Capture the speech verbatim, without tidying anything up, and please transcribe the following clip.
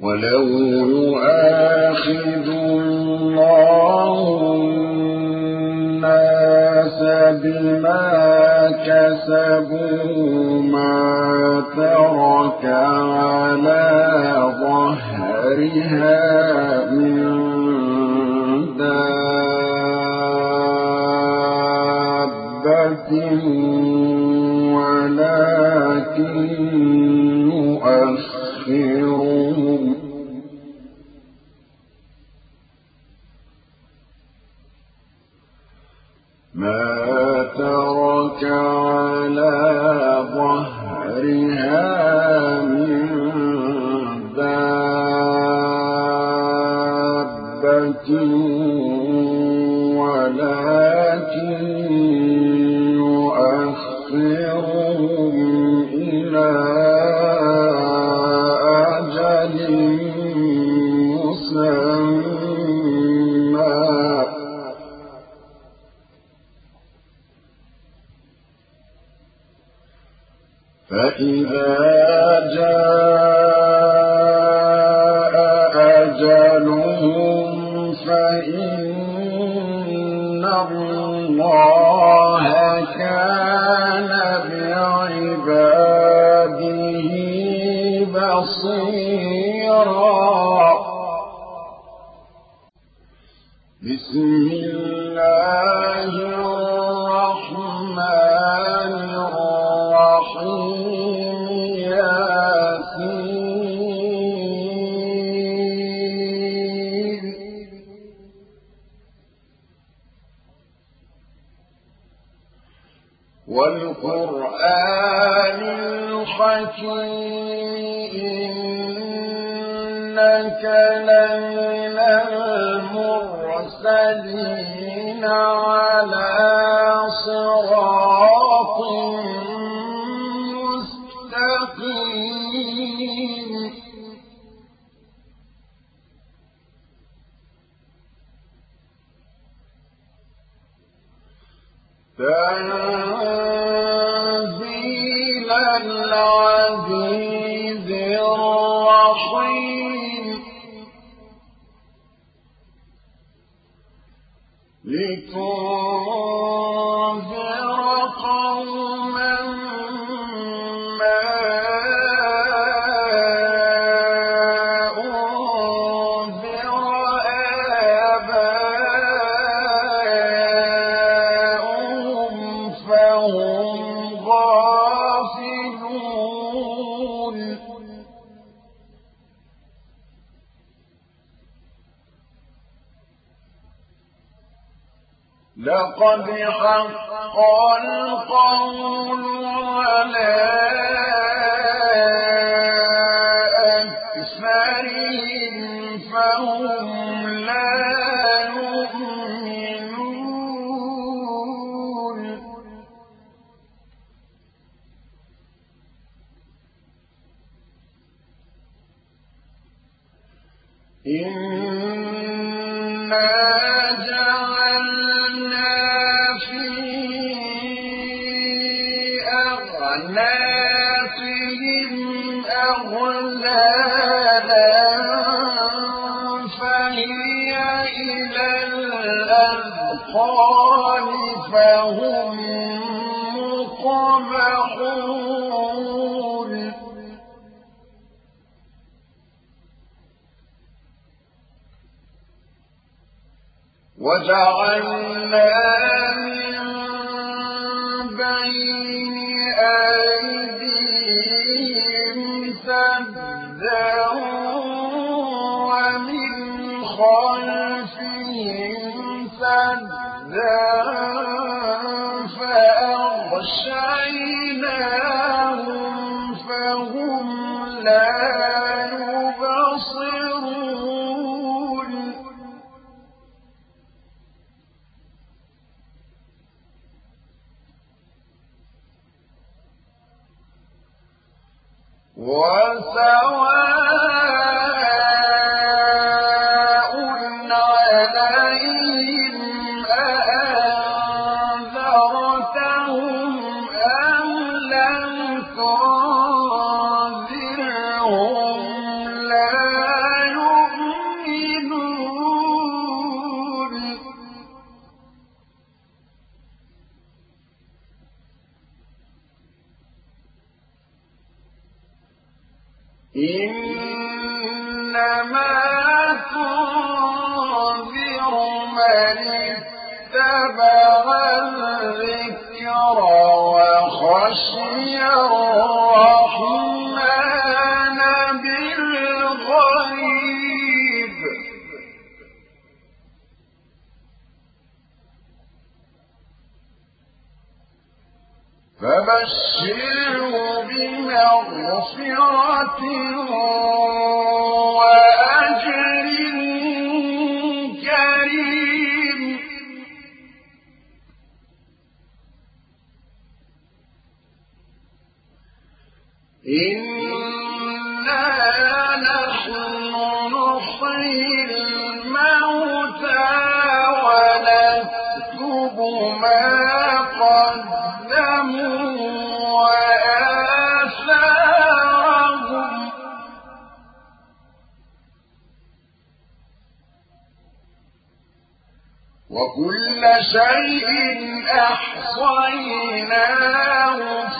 ولو يؤاخذ الله الناس بما كسبوا ما ترك على ظهرها من دابة ولكن يؤخرهم ما ترك على ظهرها من دابة ولكن يؤخرهم إلى أجل مسمى فإذا جاء أجلهم فإن الله كان بعباده بصيرا. بسم الله الرحمن الرحيم. ياسين والقرآن الحكيم إنك لمن المرسلين على صراط مستقيم. تنزيل العزيز الرحيم لتنذر قوما ما أنذر آباؤهم فهم غافلون. لقد حق القول على أكثرهم فهم لا يؤمنون. إنا جعلنا في أعناقهم أغلالا فهي إلى الأذقان فهم مقمحون. وجعلنا من بين أيديهم سدا ومن خلفهم سدا فأغشيناهم فهم لا يبصرون. وسواء عليهم أأنذرتهم أم لم تنذرهم لا إنما تنذر من اتبع الذكر وخشي الرحمن بالغيب فبشره بمغفرة وأجر كريم إنا نحن نحيي الموتى ونكتب ما قدموا وآثارهم وكل شيء أحصيناه